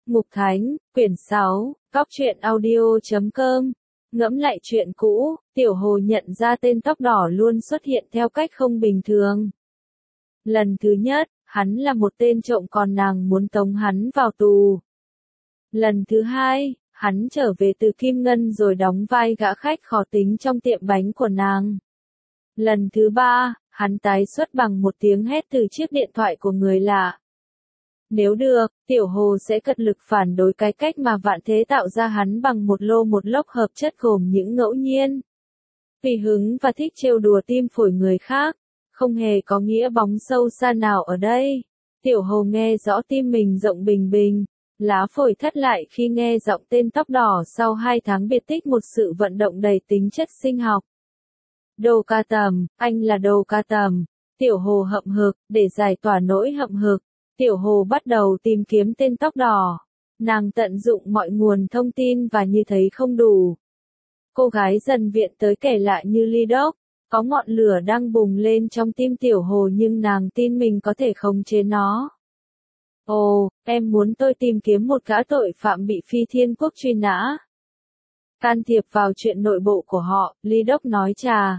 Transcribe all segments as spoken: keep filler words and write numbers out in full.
Mục Thánh, quyển sáu, Cóc truyện audio chấm com. Ngẫm lại chuyện cũ, Tiểu Hồ nhận ra tên tóc đỏ luôn xuất hiện theo cách không bình thường. Lần thứ nhất, hắn là một tên trộm còn nàng muốn tống hắn vào tù. Lần thứ hai, hắn trở về từ Kim Ngân rồi đóng vai gã khách khó tính trong tiệm bánh của nàng. Lần thứ ba, hắn tái xuất bằng một tiếng hét từ chiếc điện thoại của người lạ. Nếu được, Tiểu Hồ sẽ cật lực phản đối cái cách mà vạn thế tạo ra hắn bằng một lô một lốc hợp chất gồm những ngẫu nhiên. Tùy hứng và thích trêu đùa tim phổi người khác, không hề có nghĩa bóng sâu xa nào ở đây. Tiểu Hồ nghe rõ tim mình rộng bình bình, lá phổi thắt lại khi nghe giọng tên tóc đỏ sau hai tháng biệt tích một sự vận động đầy tính chất sinh học. Đô Ca Tầm, anh là Đô Ca Tầm. Tiểu Hồ hậm hực, để giải tỏa nỗi hậm hực. Tiểu Hồ bắt đầu tìm kiếm tên tóc đỏ. Nàng tận dụng mọi nguồn thông tin và như thấy không đủ. Cô gái dần viện tới kể lại như Ly Đốc. Có ngọn lửa đang bùng lên trong tim Tiểu Hồ nhưng nàng tin mình có thể khống chế nó. Ồ, em muốn tôi tìm kiếm một gã tội phạm bị Phi Thiên Quốc truy nã. Can thiệp vào chuyện nội bộ của họ, Ly Đốc nói trà.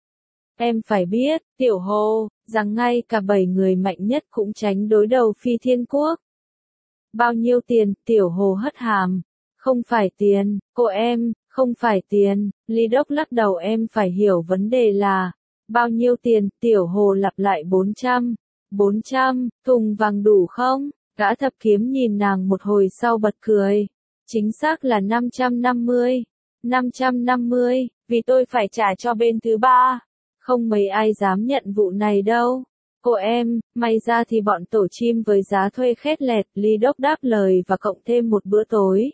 Em phải biết, Tiểu Hồ, rằng ngay cả bảy người mạnh nhất cũng tránh đối đầu Phi Thiên Quốc. Bao nhiêu tiền, Tiểu Hồ hất hàm. Không phải tiền, cô em, không phải tiền. Ly Đốc lắc đầu em phải hiểu vấn đề là. Bao nhiêu tiền, Tiểu Hồ lặp lại bốn trăm. bốn trăm, thùng vàng đủ không? Gã thập kiếm nhìn nàng một hồi sau bật cười. Chính xác là năm trăm năm mươi. năm trăm năm mươi, vì tôi phải trả cho bên thứ ba. Không mấy ai dám nhận vụ này đâu. Cô em, may ra thì bọn tổ chim với giá thuê khét lẹt, Ly Đốc đáp lời và cộng thêm một bữa tối.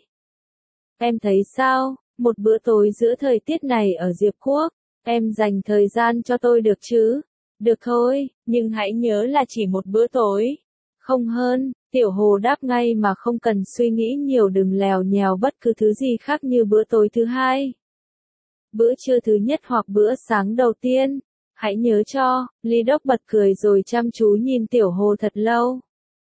Em thấy sao, một bữa tối giữa thời tiết này ở Diệp Quốc, em dành thời gian cho tôi được chứ? Được thôi, nhưng hãy nhớ là chỉ một bữa tối. Không hơn, Tiểu Hồ đáp ngay mà không cần suy nghĩ nhiều đừng lèo nhèo bất cứ thứ gì khác như bữa tối thứ hai. Bữa trưa thứ nhất hoặc bữa sáng đầu tiên. Hãy nhớ cho, Ly Đốc bật cười rồi chăm chú nhìn Tiểu Hồ thật lâu.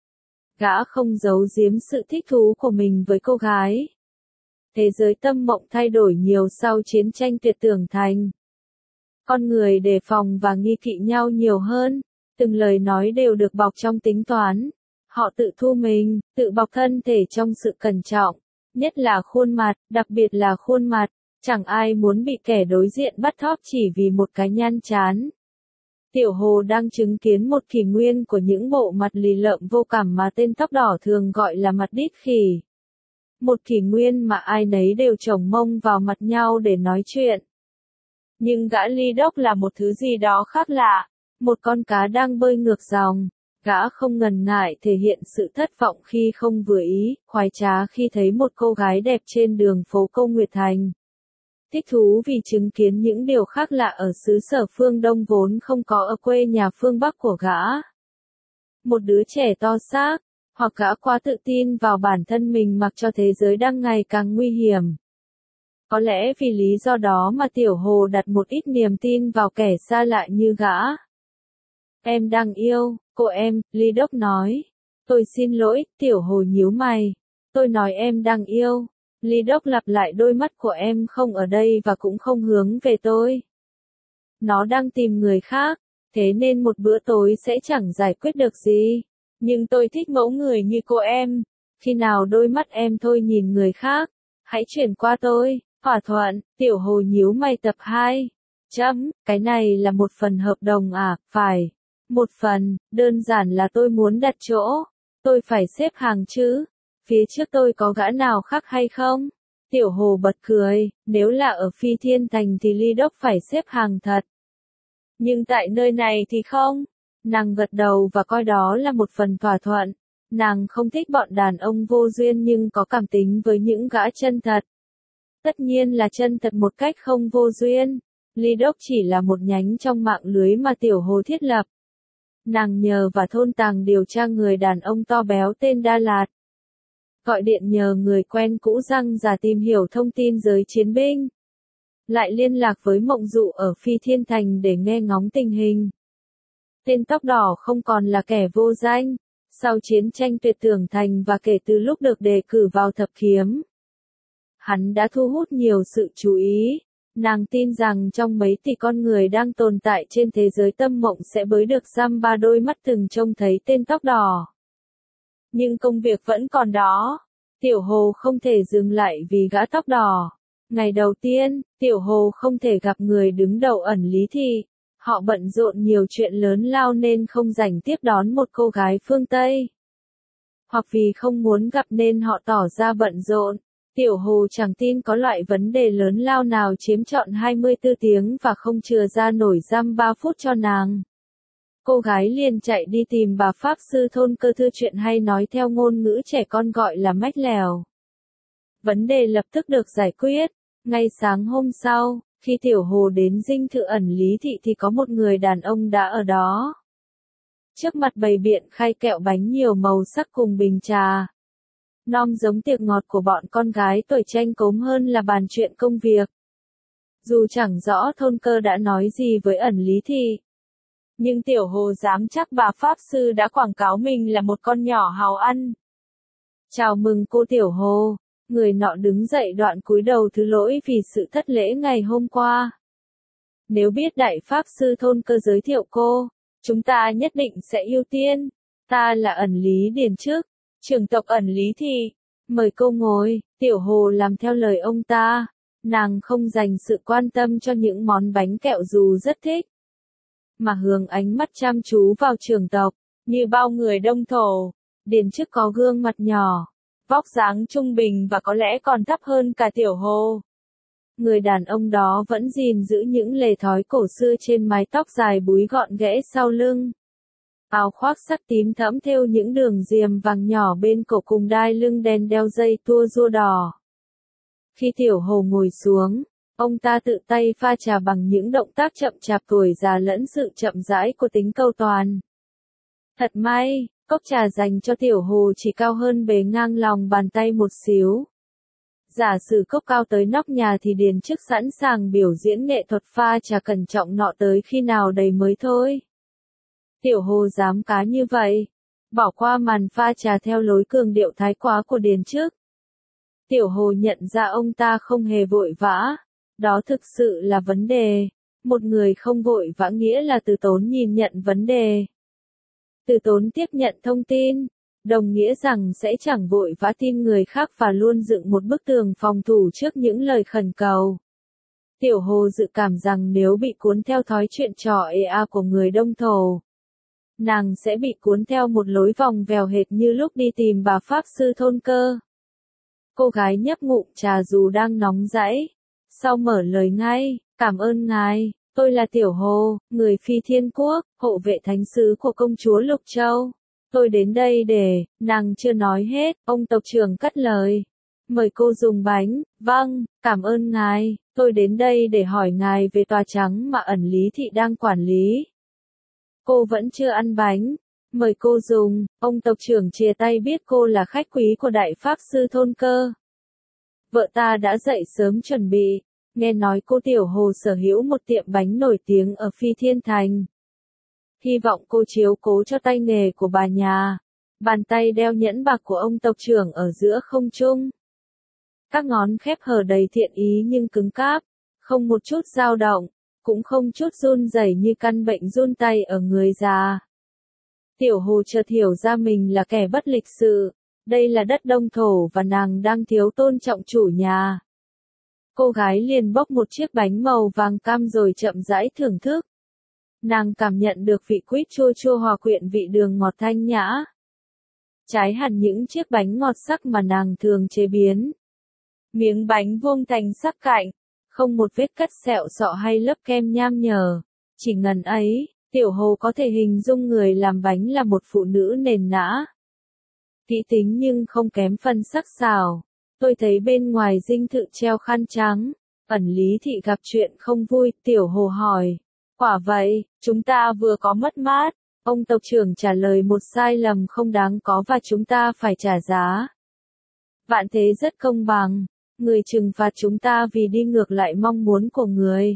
Gã không giấu giếm sự thích thú của mình với cô gái. Thế giới tâm mộng thay đổi nhiều sau chiến tranh tuyệt tưởng thành. Con người đề phòng và nghi kỵ nhau nhiều hơn, từng lời nói đều được bọc trong tính toán. Họ tự thu mình, tự bọc thân thể trong sự cẩn trọng, nhất là khuôn mặt, đặc biệt là khuôn mặt. Chẳng ai muốn bị kẻ đối diện bắt thóp chỉ vì một cái nhăn chán. Tiểu Hồ đang chứng kiến một kỷ nguyên của những bộ mặt lì lợm vô cảm mà tên tóc đỏ thường gọi là mặt đít khỉ. Một kỷ nguyên mà ai nấy đều chồng mông vào mặt nhau để nói chuyện. Nhưng gã Ly Đốc là một thứ gì đó khác lạ, một con cá đang bơi ngược dòng. Gã không ngần ngại thể hiện sự thất vọng khi không vừa ý, khoái trá khi thấy một cô gái đẹp trên đường phố Câu Nguyệt Thành. Thích thú vì chứng kiến những điều khác lạ ở xứ sở phương Đông vốn không có ở quê nhà phương Bắc của gã. Một đứa trẻ to xác, hoặc gã quá tự tin vào bản thân mình mặc cho thế giới đang ngày càng nguy hiểm. Có lẽ vì lý do đó mà Tiểu Hồ đặt một ít niềm tin vào kẻ xa lạ như gã. Em đang yêu, cô em, Ly Đốc nói. Tôi xin lỗi, Tiểu Hồ nhíu mày. Tôi nói em đang yêu. Ly Đốc lặp lại đôi mắt của em không ở đây và cũng không hướng về tôi. Nó đang tìm người khác, thế nên một bữa tối sẽ chẳng giải quyết được gì. Nhưng tôi thích mẫu người như cô em. Khi nào đôi mắt em thôi nhìn người khác, hãy chuyển qua tôi. Thỏa thuận, Tiểu Hồ nhíu mày tập hai. Chấm, cái này là một phần hợp đồng à, phải. Một phần, đơn giản là tôi muốn đặt chỗ. Tôi phải xếp hàng chứ. Phía trước tôi có gã nào khác hay không? Tiểu Hồ bật cười, nếu là ở Phi Thiên Thành thì Ly Đốc phải xếp hàng thật. Nhưng tại nơi này thì không. Nàng gật đầu và coi đó là một phần thỏa thuận. Nàng không thích bọn đàn ông vô duyên nhưng có cảm tính với những gã chân thật. Tất nhiên là chân thật một cách không vô duyên. Ly Đốc chỉ là một nhánh trong mạng lưới mà Tiểu Hồ thiết lập. Nàng nhờ và thôn tàng điều tra người đàn ông to béo tên Đa Lạt. Gọi điện nhờ người quen cũ răng giả tìm hiểu thông tin giới chiến binh. Lại liên lạc với Mộng Dụ ở Phi Thiên Thành để nghe ngóng tình hình. Tên tóc đỏ không còn là kẻ vô danh. Sau chiến tranh tuyệt tưởng thành và kể từ lúc được đề cử vào thập kiếm, hắn đã thu hút nhiều sự chú ý. Nàng tin rằng trong mấy tỷ con người đang tồn tại trên thế giới tâm mộng sẽ bới được giam ba đôi mắt từng trông thấy tên tóc đỏ. Nhưng công việc vẫn còn đó. Tiểu Hồ không thể dừng lại vì gã tóc đỏ. Ngày đầu tiên, Tiểu Hồ không thể gặp người đứng đầu ẩn Lý Thị. Họ bận rộn nhiều chuyện lớn lao nên không rảnh tiếp đón một cô gái phương Tây. Hoặc vì không muốn gặp nên họ tỏ ra bận rộn. Tiểu Hồ chẳng tin có loại vấn đề lớn lao nào chiếm trọn hai mươi tư tiếng và không chừa ra nổi giam ba phút cho nàng. Cô gái liền chạy đi tìm bà Pháp Sư thôn Cơ thư chuyện hay nói theo ngôn ngữ trẻ con gọi là mách lèo. Vấn đề lập tức được giải quyết. Ngay sáng hôm sau, khi Tiểu Hồ đến dinh thự ẩn Lý Thị thì có một người đàn ông đã ở đó. Trước mặt bày biện khay kẹo bánh nhiều màu sắc cùng bình trà. Nom giống tiệc ngọt của bọn con gái tuổi tranh cốm hơn là bàn chuyện công việc. Dù chẳng rõ thôn Cơ đã nói gì với ẩn Lý Thị, nhưng Tiểu Hồ dám chắc bà Pháp Sư đã quảng cáo mình là một con nhỏ hào ăn. Chào mừng cô Tiểu Hồ. Người nọ đứng dậy đoạn cúi đầu thứ lỗi vì sự thất lễ ngày hôm qua. Nếu biết Đại Pháp Sư thôn Cơ giới thiệu cô, chúng ta nhất định sẽ ưu tiên. Ta là ẩn Lý Điền Trức, trưởng tộc ẩn Lý Thị. Mời cô ngồi. Tiểu Hồ làm theo lời ông ta. Nàng không dành sự quan tâm cho những món bánh kẹo dù rất thích, mà hướng ánh mắt chăm chú vào trưởng tộc. Như bao người Đông Thổ, Điền Trức có gương mặt nhỏ, vóc dáng trung bình và có lẽ còn thấp hơn cả Tiểu Hồ. Người đàn ông đó vẫn gìn giữ những lề thói cổ xưa trên mái tóc dài búi gọn ghẽ sau lưng. Áo khoác sắc tím thẫm thêu những đường diềm vàng nhỏ bên cổ cùng đai lưng đen đeo dây tua rua đỏ. Khi Tiểu Hồ ngồi xuống, ông ta tự tay pha trà bằng những động tác chậm chạp tuổi già lẫn sự chậm rãi của tính câu toàn. Thật may, cốc trà dành cho Tiểu Hồ chỉ cao hơn bề ngang lòng bàn tay một xíu. Giả sử cốc cao tới nóc nhà thì Điền Trức sẵn sàng biểu diễn nghệ thuật pha trà cẩn trọng nọ tới khi nào đầy mới thôi. Tiểu Hồ dám cá như vậy, bỏ qua màn pha trà theo lối cường điệu thái quá của Điền Trức. Tiểu Hồ nhận ra ông ta không hề vội vã. Đó thực sự là vấn đề. Một người không vội vã nghĩa là từ tốn nhìn nhận vấn đề. Từ tốn tiếp nhận thông tin, đồng nghĩa rằng sẽ chẳng vội vã tin người khác và luôn dựng một bức tường phòng thủ trước những lời khẩn cầu. Tiểu Hồ dự cảm rằng nếu bị cuốn theo thói chuyện trò ê a của người Đông Thổ, nàng sẽ bị cuốn theo một lối vòng vèo hệt như lúc đi tìm bà Pháp Sư thôn Cơ. Cô gái nhấp ngụm trà dù đang nóng rẫy, sau mở lời ngay, cảm ơn ngài, tôi là Tiểu Hồ, người Phi Thiên Quốc, hộ vệ thánh sứ của công chúa Lục Châu. Tôi đến đây để, nàng chưa nói hết, ông tộc trưởng cắt lời. Mời cô dùng bánh, vâng, cảm ơn ngài, tôi đến đây để hỏi ngài về tòa trắng mà ẩn Lý Thị đang quản lý. Cô vẫn chưa ăn bánh, mời cô dùng, ông tộc trưởng chìa tay biết cô là khách quý của Đại Pháp Sư thôn Cơ. Vợ ta đã dậy sớm chuẩn bị, nghe nói cô Tiểu Hồ sở hữu một tiệm bánh nổi tiếng ở Phi Thiên Thành. Hy vọng cô chiếu cố cho tay nghề của bà nhà. Bàn tay đeo nhẫn bạc của ông tộc trưởng ở giữa không trung. Các ngón khép hở đầy thiện ý nhưng cứng cáp, không một chút dao động, cũng không chút run rẩy như căn bệnh run tay ở người già. Tiểu Hồ chợt hiểu ra mình là kẻ bất lịch sự. Đây là đất Đông Thổ và nàng đang thiếu tôn trọng chủ nhà. Cô gái liền bóc một chiếc bánh màu vàng cam rồi chậm rãi thưởng thức. Nàng cảm nhận được vị quýt chua chua hòa quyện vị đường ngọt thanh nhã. Trái hẳn những chiếc bánh ngọt sắc mà nàng thường chế biến. Miếng bánh vuông thành sắc cạnh, không một vết cắt sẹo sọ hay lớp kem nham nhở. Chỉ ngần ấy, Tiểu Hồ có thể hình dung người làm bánh là một phụ nữ nền nã. Kỹ tính nhưng không kém phần sắc sảo. Tôi thấy bên ngoài dinh thự treo khăn trắng. Ẩn Lý Thị gặp chuyện không vui, Tiểu Hồ hỏi. Quả vậy, chúng ta vừa có mất mát. Ông tộc trưởng trả lời một sai lầm không đáng có và chúng ta phải trả giá. Vạn thế rất công bằng. Người trừng phạt chúng ta vì đi ngược lại mong muốn của người.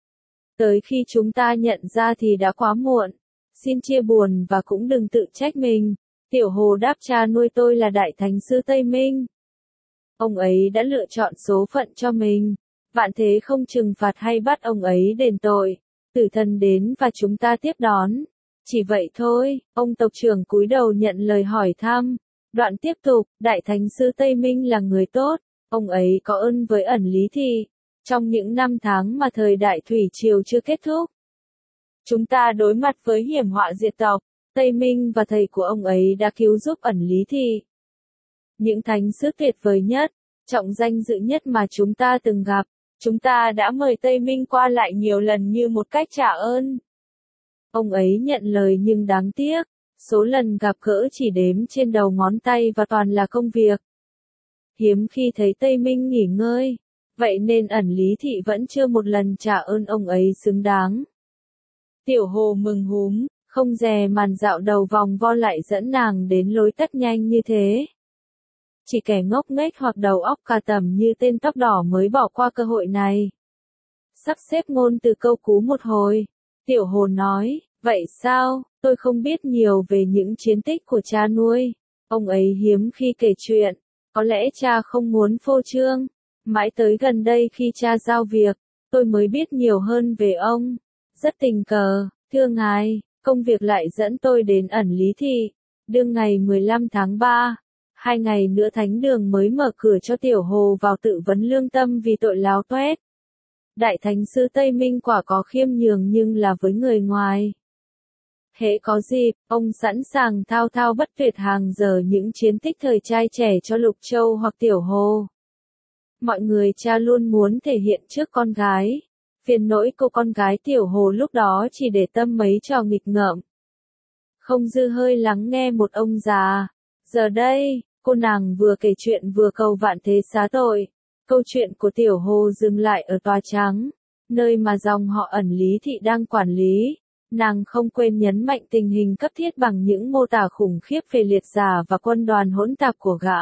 Tới khi chúng ta nhận ra thì đã quá muộn. Xin chia buồn và cũng đừng tự trách mình. Tiểu Hồ đáp cha nuôi tôi là Đại Thánh Sư Tây Minh. Ông ấy đã lựa chọn số phận cho mình. Vạn thế không trừng phạt hay bắt ông ấy đền tội. Tử thần đến và chúng ta tiếp đón. Chỉ vậy thôi, ông tộc trưởng cúi đầu nhận lời hỏi thăm. Đoạn tiếp tục, Đại Thánh Sư Tây Minh là người tốt. Ông ấy có ơn với ẩn Lý Thị. Trong những năm tháng mà thời đại Thủy Triều chưa kết thúc, chúng ta đối mặt với hiểm họa diệt tộc. Tây Minh và thầy của ông ấy đã cứu giúp ẩn Lý Thị. Những thánh sư tuyệt vời nhất, trọng danh dự nhất mà chúng ta từng gặp. Chúng ta đã mời Tây Minh qua lại nhiều lần như một cách trả ơn. Ông ấy nhận lời nhưng đáng tiếc, số lần gặp gỡ chỉ đếm trên đầu ngón tay và toàn là công việc. Hiếm khi thấy Tây Minh nghỉ ngơi, vậy nên ẩn Lý Thị vẫn chưa một lần trả ơn ông ấy xứng đáng. Tiểu Hồ mừng húm, không dè màn dạo đầu vòng vo lại dẫn nàng đến lối tắt nhanh như thế. Chỉ kẻ ngốc nghếch hoặc đầu óc cà tầm như tên tóc đỏ mới bỏ qua cơ hội này. Sắp xếp ngôn từ câu cú một hồi, Tiểu Hồ nói, vậy sao, tôi không biết nhiều về những chiến tích của cha nuôi. Ông ấy hiếm khi kể chuyện, có lẽ cha không muốn phô trương. Mãi tới gần đây khi cha giao việc, tôi mới biết nhiều hơn về ông. Rất tình cờ, thưa ngài, công việc lại dẫn tôi đến ẩn Lý Thị. Đương ngày mười lăm tháng ba, hai ngày nữa thánh đường mới mở cửa cho Tiểu Hồ vào tự vấn lương tâm vì tội láo toét. Đại Thánh Sư Tây Minh quả có khiêm nhường nhưng là với người ngoài. Hễ có dịp, ông sẵn sàng thao thao bất tuyệt hàng giờ những chiến tích thời trai trẻ cho Lục Châu hoặc Tiểu Hồ. Mọi người cha luôn muốn thể hiện trước con gái. Phiền nỗi cô con gái Tiểu Hồ lúc đó chỉ để tâm mấy trò nghịch ngợm. Không dư hơi lắng nghe một ông già. Giờ đây, cô nàng vừa kể chuyện vừa cầu vạn thế xá tội. Câu chuyện của Tiểu Hồ dừng lại ở Tòa Trắng, nơi mà dòng họ ẩn Lý Thị đang quản lý. Nàng không quên nhấn mạnh tình hình cấp thiết bằng những mô tả khủng khiếp về liệt giả và quân đoàn hỗn tạp của gã.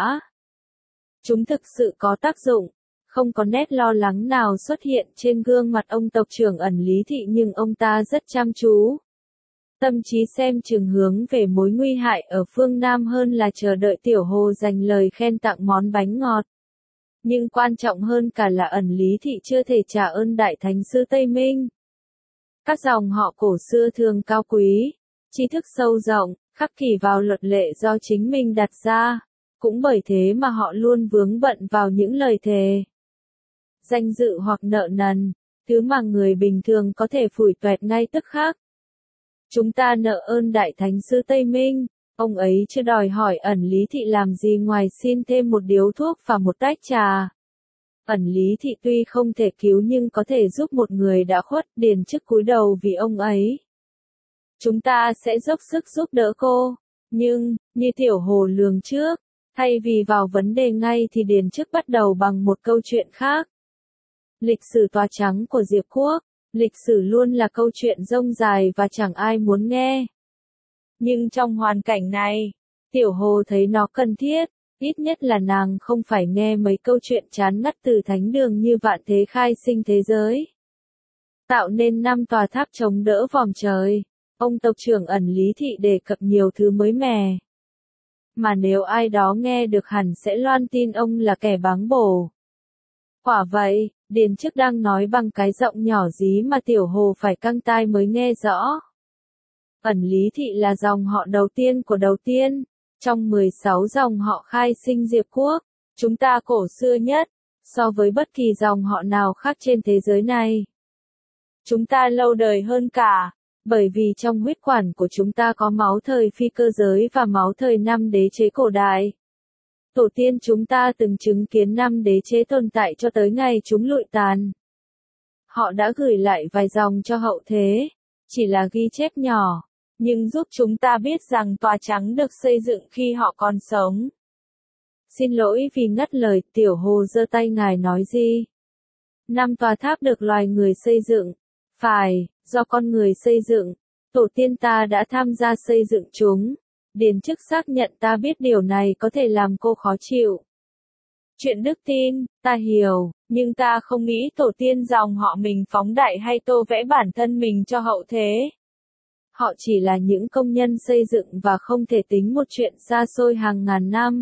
Chúng thực sự có tác dụng. Không có nét lo lắng nào xuất hiện trên gương mặt ông tộc trưởng ẩn Lý Thị nhưng ông ta rất chăm chú. Tâm trí xem chừng hướng về mối nguy hại ở phương Nam hơn là chờ đợi Tiểu Hồ dành lời khen tặng món bánh ngọt. Nhưng quan trọng hơn cả là ẩn Lý Thị chưa thể trả ơn Đại Thánh Sư Tây Minh. Các dòng họ cổ xưa thường cao quý, tri thức sâu rộng, khắc kỷ vào luật lệ do chính mình đặt ra. Cũng bởi thế mà họ luôn vướng bận vào những lời thề, danh dự hoặc nợ nần, thứ mà người bình thường có thể phủi toẹt ngay tức khắc. Chúng ta nợ ơn Đại Thánh Sư Tây Minh, ông ấy chưa đòi hỏi ẩn Lý Thị làm gì ngoài xin thêm một điếu thuốc và một tách trà. Ẩn Lý Thị tuy không thể cứu nhưng có thể giúp một người đã khuất, Điền Chức cúi đầu vì ông ấy. Chúng ta sẽ dốc sức giúp đỡ cô, nhưng, như Tiểu Hồ lường trước, thay vì vào vấn đề ngay thì Điền Chức bắt đầu bằng một câu chuyện khác. Lịch sử Tòa Trắng của Diệp Quốc, lịch sử luôn là câu chuyện rông dài và chẳng ai muốn nghe. Nhưng trong hoàn cảnh này, Tiểu Hồ thấy nó cần thiết, ít nhất là nàng không phải nghe mấy câu chuyện chán ngắt từ thánh đường như vạn thế khai sinh thế giới. Tạo nên năm tòa tháp chống đỡ vòm trời, ông tộc trưởng ẩn Lý Thị đề cập nhiều thứ mới mẻ. Mà nếu ai đó nghe được hẳn sẽ loan tin ông là kẻ báng bổ. Quả vậy, Điền Chức đang nói bằng cái giọng nhỏ dí mà Tiểu Hồ phải căng tai mới nghe rõ. Ẩn Lý Thị là dòng họ đầu tiên của đầu tiên, trong mười sáu dòng họ khai sinh Diệp Quốc, chúng ta cổ xưa nhất, so với bất kỳ dòng họ nào khác trên thế giới này. Chúng ta lâu đời hơn cả, bởi vì trong huyết quản của chúng ta có máu thời phi cơ giới và máu thời năm đế chế cổ đại. Tổ tiên chúng ta từng chứng kiến năm đế chế tồn tại cho tới ngày chúng lụi tàn. Họ đã gửi lại vài dòng cho hậu thế, chỉ là ghi chép nhỏ, nhưng giúp chúng ta biết rằng Tòa Trắng được xây dựng khi họ còn sống. Xin lỗi vì ngắt lời, Tiểu Hồ giơ tay ngài nói gì? Năm tòa tháp được loài người xây dựng. Phải, do con người xây dựng. Tổ tiên ta đã tham gia xây dựng chúng. Điền Chức xác nhận ta biết điều này có thể làm cô khó chịu. Chuyện đức tin, ta hiểu, nhưng ta không nghĩ tổ tiên dòng họ mình phóng đại hay tô vẽ bản thân mình cho hậu thế. Họ chỉ là những công nhân xây dựng và không thể tính một chuyện xa xôi hàng ngàn năm.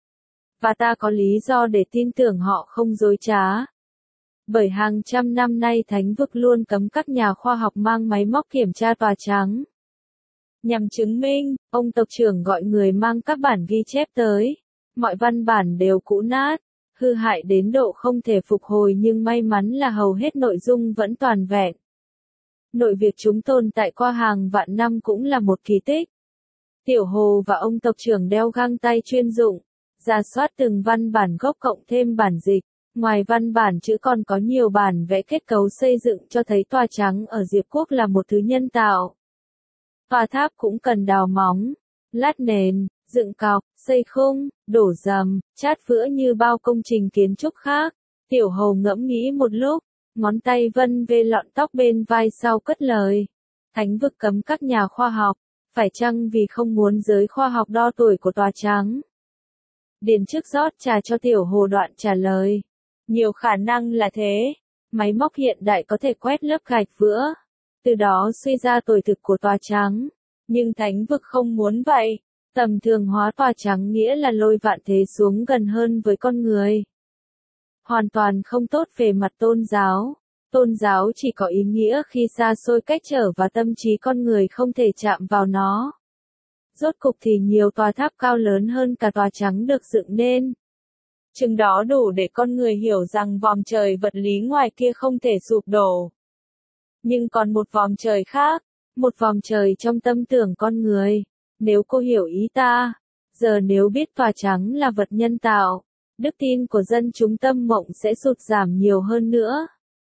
Và ta có lý do để tin tưởng họ không dối trá. Bởi hàng trăm năm nay thánh vực luôn cấm các nhà khoa học mang máy móc kiểm tra tòa trắng. Nhằm chứng minh, ông tộc trưởng gọi người mang các bản ghi chép tới. Mọi văn bản đều cũ nát, hư hại đến độ không thể phục hồi nhưng may mắn là hầu hết nội dung vẫn toàn vẹn. Nội việc chúng tồn tại qua hàng vạn năm cũng là một kỳ tích. Tiểu Hồ và ông tộc trưởng đeo găng tay chuyên dụng, rà soát từng văn bản gốc cộng thêm bản dịch. Ngoài văn bản chữ còn có nhiều bản vẽ kết cấu xây dựng cho thấy tòa trắng ở Diệp Quốc là một thứ nhân tạo. Tòa tháp cũng cần đào móng, lát nền, dựng cọc, xây khung, đổ dầm, chát vữa như bao công trình kiến trúc khác. Tiểu Hồ ngẫm nghĩ một lúc, ngón tay vân về lọn tóc bên vai sau cất lời. Thánh vực cấm các nhà khoa học, phải chăng vì không muốn giới khoa học đo tuổi của tòa trắng? Điền trước rót trà cho Tiểu Hồ đoạn trả lời. Nhiều khả năng là thế. Máy móc hiện đại có thể quét lớp gạch vữa, từ đó suy ra tuổi thực của tòa trắng. Nhưng thánh vực không muốn vậy. Tầm thường hóa tòa trắng nghĩa là lôi vạn thế xuống gần hơn với con người. Hoàn toàn không tốt về mặt tôn giáo. Tôn giáo chỉ có ý nghĩa khi xa xôi cách trở và tâm trí con người không thể chạm vào nó. Rốt cục thì nhiều tòa tháp cao lớn hơn cả tòa trắng được dựng nên. Chừng đó đủ để con người hiểu rằng vòm trời vật lý ngoài kia không thể sụp đổ. Nhưng còn một vòm trời khác, một vòm trời trong tâm tưởng con người. Nếu cô hiểu ý ta, giờ nếu biết tòa trắng là vật nhân tạo, đức tin của dân chúng tâm mộng sẽ sụt giảm nhiều hơn nữa.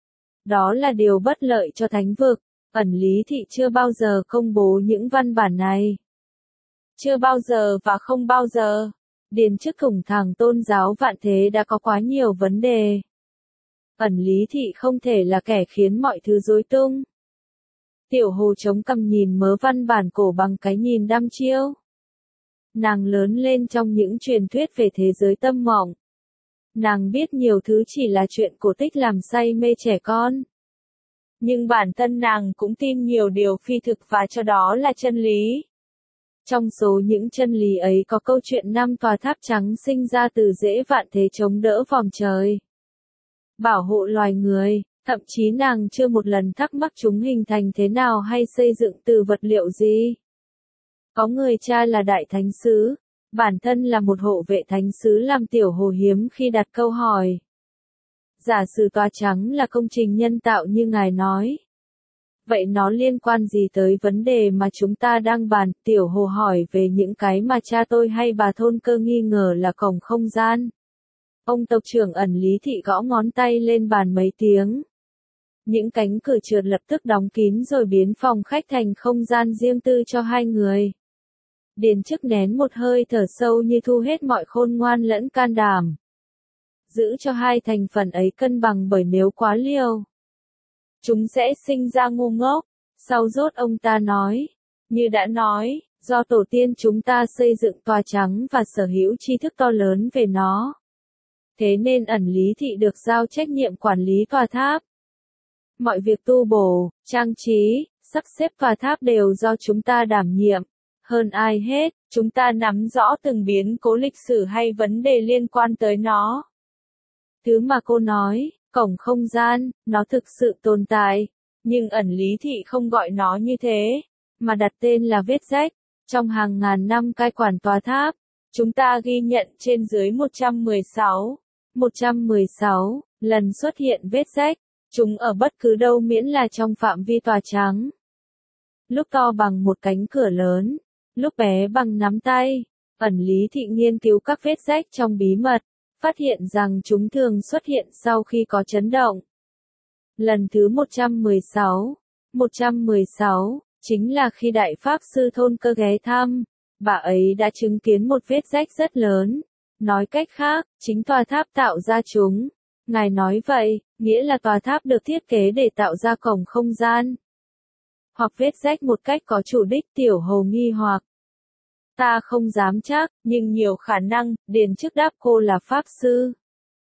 Đó là điều bất lợi cho thánh vực. Ẩn Lý Thị chưa bao giờ công bố những văn bản này. Chưa bao giờ và không bao giờ. Điền trước thủng thẳng tôn giáo vạn thế đã có quá nhiều vấn đề. Ẩn Lý Thị không thể là kẻ khiến mọi thứ rối tung. Tiểu Hồ chống cằm nhìn mớ văn bản cổ bằng cái nhìn đăm chiêu. Nàng lớn lên trong những truyền thuyết về thế giới tâm mộng. Nàng biết nhiều thứ chỉ là chuyện cổ tích làm say mê trẻ con. Nhưng bản thân nàng cũng tin nhiều điều phi thực và cho đó là chân lý. Trong số những chân lý ấy có câu chuyện năm tòa tháp trắng sinh ra từ rễ vạn thế chống đỡ vòm trời. Bảo hộ loài người, thậm chí nàng chưa một lần thắc mắc chúng hình thành thế nào hay xây dựng từ vật liệu gì. Có người cha là đại thánh sứ, bản thân là một hộ vệ thánh sứ làm Tiểu Hồ hiếm khi đặt câu hỏi. Giả sử tòa trắng là công trình nhân tạo như ngài nói. Vậy nó liên quan gì tới vấn đề mà chúng ta đang bàn? Tiểu Hồ hỏi về những cái mà cha tôi hay bà Thôn Cơ nghi ngờ là cổng không gian. Ông tộc trưởng Ẩn Lý Thị gõ ngón tay lên bàn mấy tiếng. Những cánh cửa trượt lập tức đóng kín rồi biến phòng khách thành không gian riêng tư cho hai người. Điền trước nén một hơi thở sâu như thu hết mọi khôn ngoan lẫn can đảm. Giữ cho hai thành phần ấy cân bằng bởi nếu quá liều, chúng sẽ sinh ra ngu ngốc. Sau rốt ông ta nói, như đã nói, do tổ tiên chúng ta xây dựng tòa trắng và sở hữu tri thức to lớn về nó. Thế nên Ẩn Lý Thị được giao trách nhiệm quản lý tòa tháp. Mọi việc tu bổ, trang trí, sắp xếp tòa tháp đều do chúng ta đảm nhiệm. Hơn ai hết, chúng ta nắm rõ từng biến cố lịch sử hay vấn đề liên quan tới nó. Thứ mà cô nói, cổng không gian, nó thực sự tồn tại. Nhưng Ẩn Lý Thị không gọi nó như thế, mà đặt tên là vết rách. Trong hàng ngàn năm cai quản tòa tháp, chúng ta ghi nhận trên dưới một trăm mười sáu, một trăm mười sáu lần xuất hiện vết rách. Chúng ở bất cứ đâu miễn là trong phạm vi tòa trắng. Lúc to bằng một cánh cửa lớn, lúc bé bằng nắm tay, Ẩn Lý Thị nghiên cứu các vết rách trong bí mật, phát hiện rằng chúng thường xuất hiện sau khi có chấn động. Lần thứ một trăm mười sáu, một trăm mười sáu, chính là khi Đại Pháp Sư Thôn Cơ ghé thăm, bà ấy đã chứng kiến một vết rách rất lớn. Nói cách khác, chính tòa tháp tạo ra chúng. Ngài nói vậy, nghĩa là tòa tháp được thiết kế để tạo ra cổng không gian. Hoặc vết rách một cách có chủ đích. Tiểu Hồ nghi hoặc. Ta không dám chắc, nhưng nhiều khả năng. Điền trước đáp cô là Pháp Sư.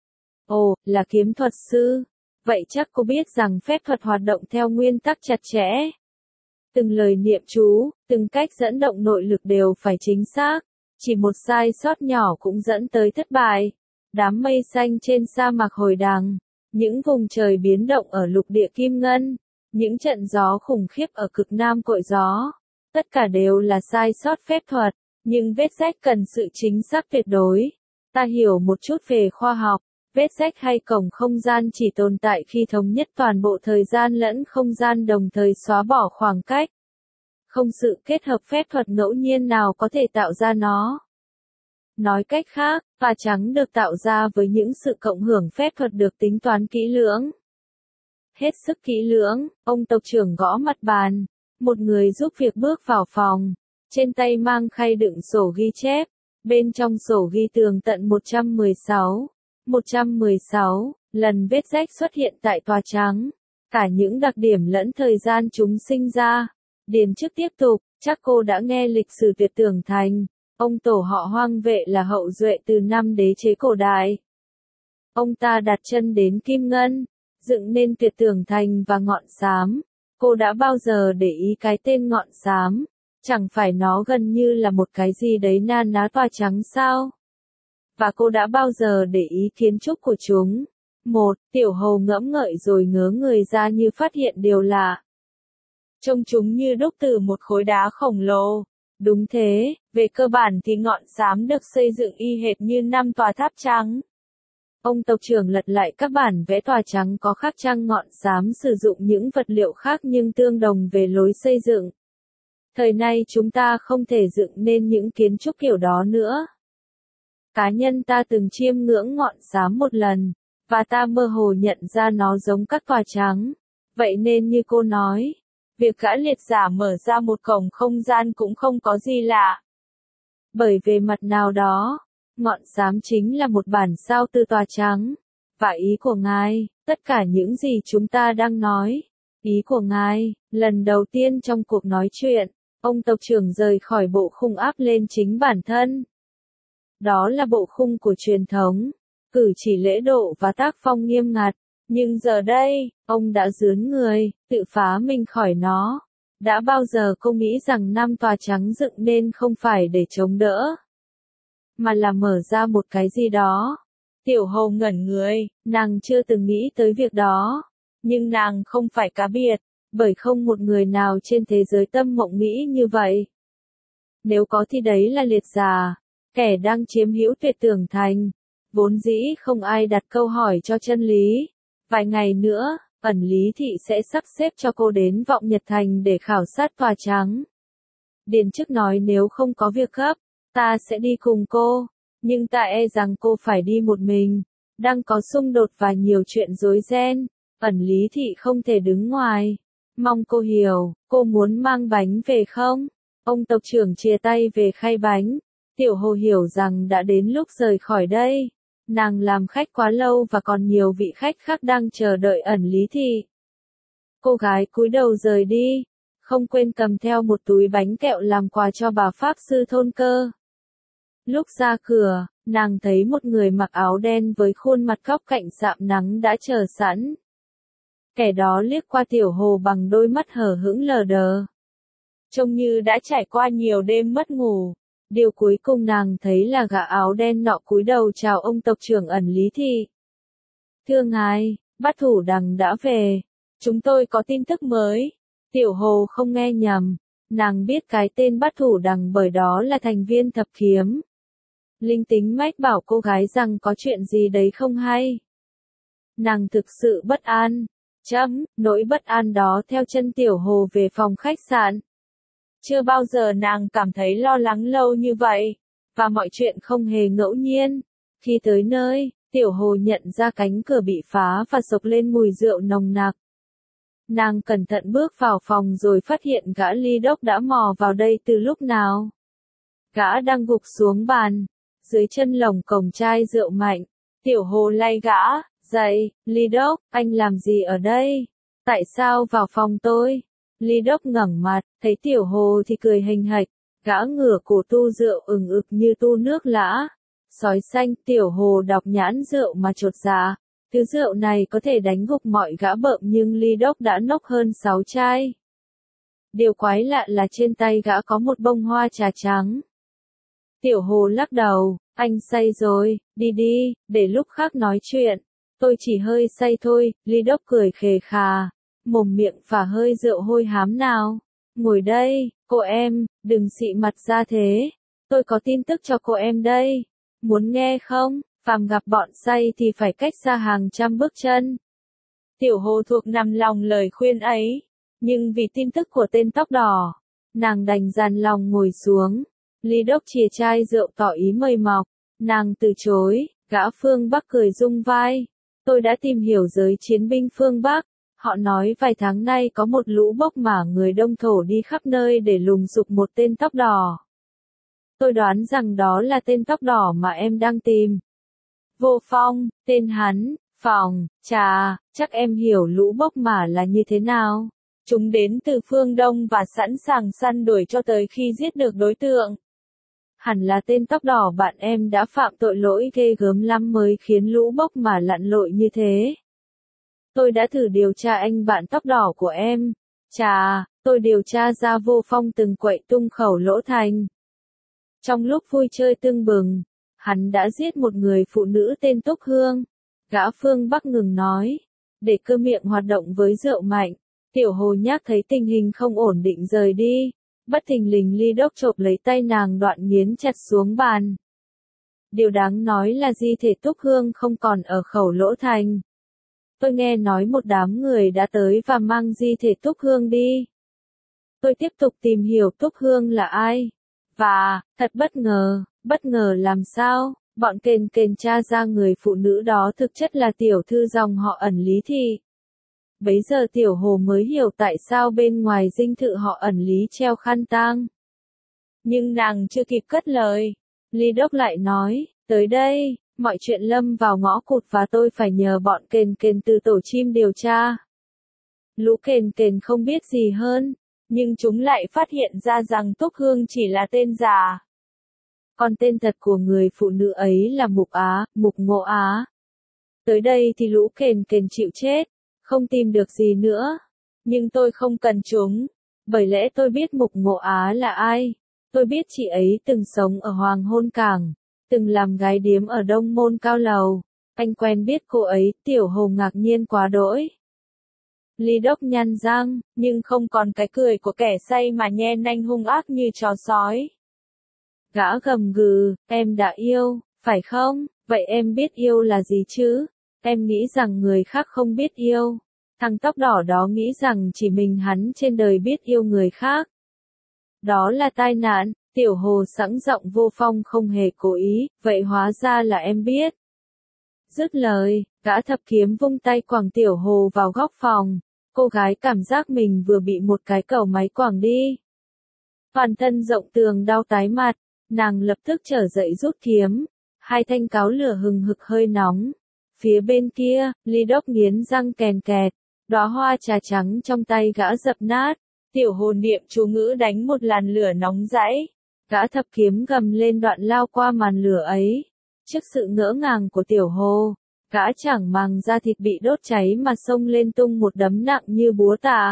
Ồ, là kiếm thuật sư. Vậy chắc cô biết rằng phép thuật hoạt động theo nguyên tắc chặt chẽ. Từng lời niệm chú, từng cách dẫn động nội lực đều phải chính xác. Chỉ một sai sót nhỏ cũng dẫn tới thất bại. Đám mây xanh trên sa mạc hồi đằng. Những vùng trời biến động ở lục địa kim ngân. Những trận gió khủng khiếp ở cực nam cội gió. Tất cả đều là sai sót phép thuật. Nhưng vết rách cần sự chính xác tuyệt đối. Ta hiểu một chút về khoa học. Vết rách hay cổng không gian chỉ tồn tại khi thống nhất toàn bộ thời gian lẫn không gian đồng thời xóa bỏ khoảng cách. Không sự kết hợp phép thuật ngẫu nhiên nào có thể tạo ra nó. Nói cách khác, tòa trắng được tạo ra với những sự cộng hưởng phép thuật được tính toán kỹ lưỡng. Hết sức kỹ lưỡng, ông tộc trưởng gõ mặt bàn. Một người giúp việc bước vào phòng. Trên tay mang khay đựng sổ ghi chép. Bên trong sổ ghi tường tận một trăm mười sáu. một trăm mười sáu, lần vết rách xuất hiện tại tòa trắng. Cả những đặc điểm lẫn thời gian chúng sinh ra. Điền trước tiếp tục, chắc cô đã nghe lịch sử Tuyệt Tường Thành. Ông tổ họ Hoang Vệ là hậu duệ từ năm đế chế cổ đại. Ông ta đặt chân đến Kim Ngân, dựng nên Tuyệt Tường Thành và Ngọn Xám. Cô đã bao giờ để ý cái tên Ngọn Xám? Chẳng phải nó gần như là một cái gì đấy na ná tòa trắng sao? Và cô đã bao giờ để ý kiến trúc của chúng? Một, Tiểu Hầu ngẫm ngợi rồi ngớ người ra như phát hiện điều lạ. Trông chúng như đúc từ một khối đá khổng lồ. Đúng thế, về cơ bản thì Ngọn Xám được xây dựng y hệt như năm tòa tháp trắng. Ông tộc trưởng lật lại các bản vẽ tòa trắng có khắc tranh Ngọn Xám sử dụng những vật liệu khác nhưng tương đồng về lối xây dựng. Thời nay chúng ta không thể dựng nên những kiến trúc kiểu đó nữa. Cá nhân ta từng chiêm ngưỡng Ngọn Xám một lần, và ta mơ hồ nhận ra nó giống các tòa trắng. Vậy nên như cô nói, việc gã liệt giả mở ra một cổng không gian cũng không có gì lạ. Bởi về mặt nào đó, Ngọn Xám chính là một bản sao từ tòa trắng. Và ý của ngài, tất cả những gì chúng ta đang nói, ý của ngài, lần đầu tiên trong cuộc nói chuyện, ông tộc trưởng rời khỏi bộ khung áp lên chính bản thân. Đó là bộ khung của truyền thống, cử chỉ lễ độ và tác phong nghiêm ngặt. Nhưng giờ đây, ông đã dướn người, tự phá mình khỏi nó. Đã bao giờ cô nghĩ rằng năm tòa trắng dựng nên không phải để chống đỡ, mà là mở ra một cái gì đó? Tiểu Hầu ngẩn người, nàng chưa từng nghĩ tới việc đó. Nhưng nàng không phải cá biệt, bởi không một người nào trên thế giới tâm mộng nghĩ như vậy. Nếu có thì đấy là liệt giả, kẻ đang chiếm hữu Tuyệt Tường Thành. Vốn dĩ không ai đặt câu hỏi cho chân lý. Vài ngày nữa, ẩn lý thị sẽ sắp xếp cho cô đến Vọng Nhật Thành để khảo sát tòa trắng. Điền chức nói nếu không có việc gấp, ta sẽ đi cùng cô, nhưng ta e rằng cô phải đi một mình. Đang có xung đột và nhiều chuyện rối ren, ẩn lý thị không thể đứng ngoài. Mong cô hiểu, cô muốn mang bánh về không? Ông tộc trưởng chia tay về khay bánh. Tiểu Hồ hiểu rằng đã đến lúc rời khỏi đây. Nàng làm khách quá lâu và còn nhiều vị khách khác đang chờ đợi ẩn lý thị. Cô gái cúi đầu rời đi, không quên cầm theo một túi bánh kẹo làm quà cho bà Pháp Sư Thôn Cơ. Lúc ra cửa, nàng thấy một người mặc áo đen với khuôn mặt góc cạnh sạm nắng đã chờ sẵn. Kẻ đó liếc qua Tiểu Hồ bằng đôi mắt hờ hững lờ đờ. Trông như đã trải qua nhiều đêm mất ngủ. Điều cuối cùng nàng thấy là gã áo đen nọ cúi đầu chào ông tộc trưởng ẩn lý thị. Thưa ngài, Bát Thủ Đằng đã về. Chúng tôi có tin tức mới. Tiểu Hồ không nghe nhầm. Nàng biết cái tên Bát Thủ Đằng bởi đó là thành viên thập kiếm. Linh tính mách bảo cô gái rằng có chuyện gì đấy không hay. Nàng thực sự bất an. Chấm, nỗi bất an đó theo chân Tiểu Hồ về phòng khách sạn. Chưa bao giờ nàng cảm thấy lo lắng lâu như vậy, và mọi chuyện không hề ngẫu nhiên. Khi tới nơi, Tiểu Hồ nhận ra cánh cửa bị phá và sộc lên mùi rượu nồng nặc. Nàng cẩn thận bước vào phòng rồi phát hiện gã Ly Đốc đã mò vào đây từ lúc nào. Gã đang gục xuống bàn, dưới chân lồng cổng chai rượu mạnh. Tiểu Hồ lay gã, dậy, Ly Đốc, anh làm gì ở đây? Tại sao vào phòng tôi? Ly Đốc ngẩng mặt, thấy Tiểu Hồ thì cười hình hạch, gã ngửa cổ tu rượu ừng ực như tu nước lã. Sói xanh, Tiểu Hồ đọc nhãn rượu mà chột dạ. Thứ rượu này có thể đánh gục mọi gã bợm nhưng Ly Đốc đã nốc hơn sáu chai. Điều quái lạ là trên tay gã có một bông hoa trà trắng. Tiểu Hồ lắc đầu, anh say rồi, đi đi, để lúc khác nói chuyện. Tôi chỉ hơi say thôi, Ly Đốc cười khề khà, mồm miệng phả hơi rượu hôi hám nào. Ngồi đây, cô em, đừng xị mặt ra thế. Tôi có tin tức cho cô em đây. Muốn nghe không? Phàm gặp bọn say thì phải cách xa hàng trăm bước chân. Tiểu Hồ thuộc nằm lòng lời khuyên ấy. Nhưng vì tin tức của tên tóc đỏ, nàng đành dằn lòng ngồi xuống. Ly Đốc chìa chai rượu tỏ ý mời mọc. Nàng từ chối, gã phương Bắc cười rung vai. Tôi đã tìm hiểu giới chiến binh phương Bắc. Họ nói vài tháng nay có một lũ bốc mả người Đông Thổ đi khắp nơi để lùng sục một tên tóc đỏ. Tôi đoán rằng đó là tên tóc đỏ mà em đang tìm. Vô Phong, tên hắn, Phòng, chà, chắc em hiểu lũ bốc mả là như thế nào. Chúng đến từ phương Đông và sẵn sàng săn đuổi cho tới khi giết được đối tượng. Hẳn là tên tóc đỏ bạn em đã phạm tội lỗi ghê gớm lắm mới khiến lũ bốc mả lặn lội như thế. Tôi đã thử điều tra anh bạn tóc đỏ của em. Chà, tôi điều tra ra Vô Phong từng quậy tung khẩu lỗ thành. Trong lúc vui chơi tưng bừng, hắn đã giết một người phụ nữ tên Túc Hương. Gã phương Bắc ngừng nói, để cơ miệng hoạt động với rượu mạnh. Tiểu Hồ Nhác thấy tình hình không ổn định rời đi. Bất thình lình Ly Đốc chộp lấy tay nàng đoạn nghiến chặt xuống bàn. Điều đáng nói là di thể Túc Hương không còn ở khẩu lỗ thành. Tôi nghe nói một đám người đã tới và mang di thể Túc Hương đi. Tôi tiếp tục tìm hiểu Túc Hương là ai. Và, thật bất ngờ, bất ngờ làm sao, bọn kền kền tra ra người phụ nữ đó thực chất là tiểu thư dòng họ ẩn Lý Thị. Bấy giờ Tiểu Hồ mới hiểu tại sao bên ngoài dinh thự họ ẩn Lý treo khăn tang. Nhưng nàng chưa kịp cất lời. Ly Đốc lại nói, tới đây, mọi chuyện lâm vào ngõ cụt và tôi phải nhờ bọn kền kền từ tổ chim điều tra. Lũ kền kền không biết gì hơn, nhưng chúng lại phát hiện ra rằng Túc Hương chỉ là tên giả. Còn tên thật của người phụ nữ ấy là Mục Á, Mục Ngộ Á. Tới đây thì lũ kền kền chịu chết. Không tìm được gì nữa. Nhưng tôi không cần chúng. Bởi lẽ tôi biết Mục Ngộ Á là ai. Tôi biết chị ấy từng sống ở Hoàng Hôn Cảng. Từng làm gái điếm ở Đông Môn Cao Lầu. Anh quen biết cô ấy. Tiểu Hồ ngạc nhiên quá đỗi. Ly Đốc nhăn răng, nhưng không còn cái cười của kẻ say mà nhe nanh hung ác như chó sói. Gã gầm gừ, em đã yêu, phải không? Vậy em biết yêu là gì chứ? Em nghĩ rằng người khác không biết yêu. Thằng tóc đỏ đó nghĩ rằng chỉ mình hắn trên đời biết yêu người khác. Đó là tai nạn. Tiểu Hồ sẵn giọng Vô Phong không hề cố ý, vậy hóa ra là em biết. Dứt lời, gã thập kiếm vung tay quẳng Tiểu Hồ vào góc phòng. Cô gái cảm giác mình vừa bị một cái cầu máy quẳng đi. Toàn thân rộng tường đau tái mặt, nàng lập tức trở dậy rút kiếm. Hai thanh cáo lửa hừng hực hơi nóng. Phía bên kia, Ly Đốc nghiến răng kèn kẹt, đóa hoa trà trắng trong tay gã dập nát. Tiểu Hồ niệm chú ngữ đánh một làn lửa nóng rãy. Gã thập kiếm gầm lên đoạn lao qua màn lửa ấy. Trước sự ngỡ ngàng của Tiểu Hồ, gã chẳng màng da thịt bị đốt cháy mà xông lên tung một đấm nặng như búa tạ.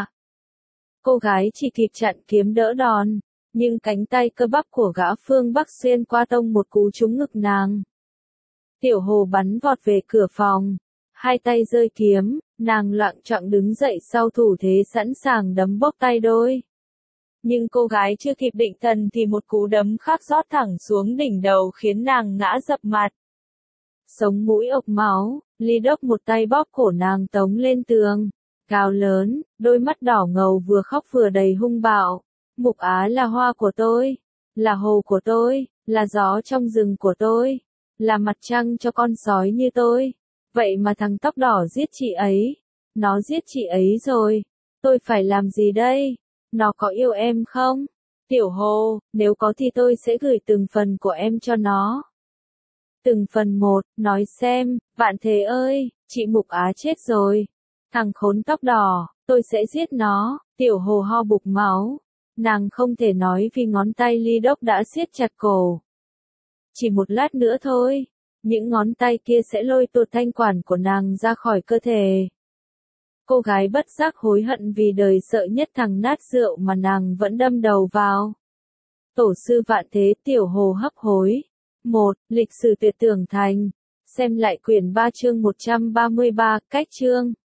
Cô gái chỉ kịp chặn kiếm đỡ đòn, nhưng cánh tay cơ bắp của gã phương Bắc xuyên qua tông một cú trúng ngực nàng. Tiểu Hồ bắn vọt về cửa phòng, hai tay giơ kiếm, nàng loạng choạng đứng dậy sau thủ thế sẵn sàng đấm bốc tay đôi. Nhưng cô gái chưa kịp định thần thì một cú đấm khác rót thẳng xuống đỉnh đầu khiến nàng ngã dập mặt. Sống mũi ộc máu, Ly Đốc một tay bóp cổ nàng tống lên tường, gào lớn, đôi mắt đỏ ngầu vừa khóc vừa đầy hung bạo. Mục Á là hoa của tôi, là hồ của tôi, là gió trong rừng của tôi, là mặt trăng cho con sói như tôi. Vậy mà thằng tóc đỏ giết chị ấy. Nó giết chị ấy rồi. Tôi phải làm gì đây? Nó có yêu em không? Tiểu Hồ, nếu có thì tôi sẽ gửi từng phần của em cho nó. Từng phần một, nói xem, Vạn Thế ơi, chị Mục Á chết rồi. Thằng khốn tóc đỏ, tôi sẽ giết nó. Tiểu Hồ ho bục máu. Nàng không thể nói vì ngón tay Ly Đốc đã siết chặt cổ. Chỉ một lát nữa thôi, những ngón tay kia sẽ lôi tuột thanh quản của nàng ra khỏi cơ thể. Cô gái bất giác hối hận vì đời sợ nhất thằng nát rượu mà nàng vẫn đâm đầu vào. Tổ sư vạn thế, tiểu hồ hấp hối. một. Lịch sử tuyệt tưởng thành. Xem lại quyển ba chương một trăm ba mươi ba, cách chương.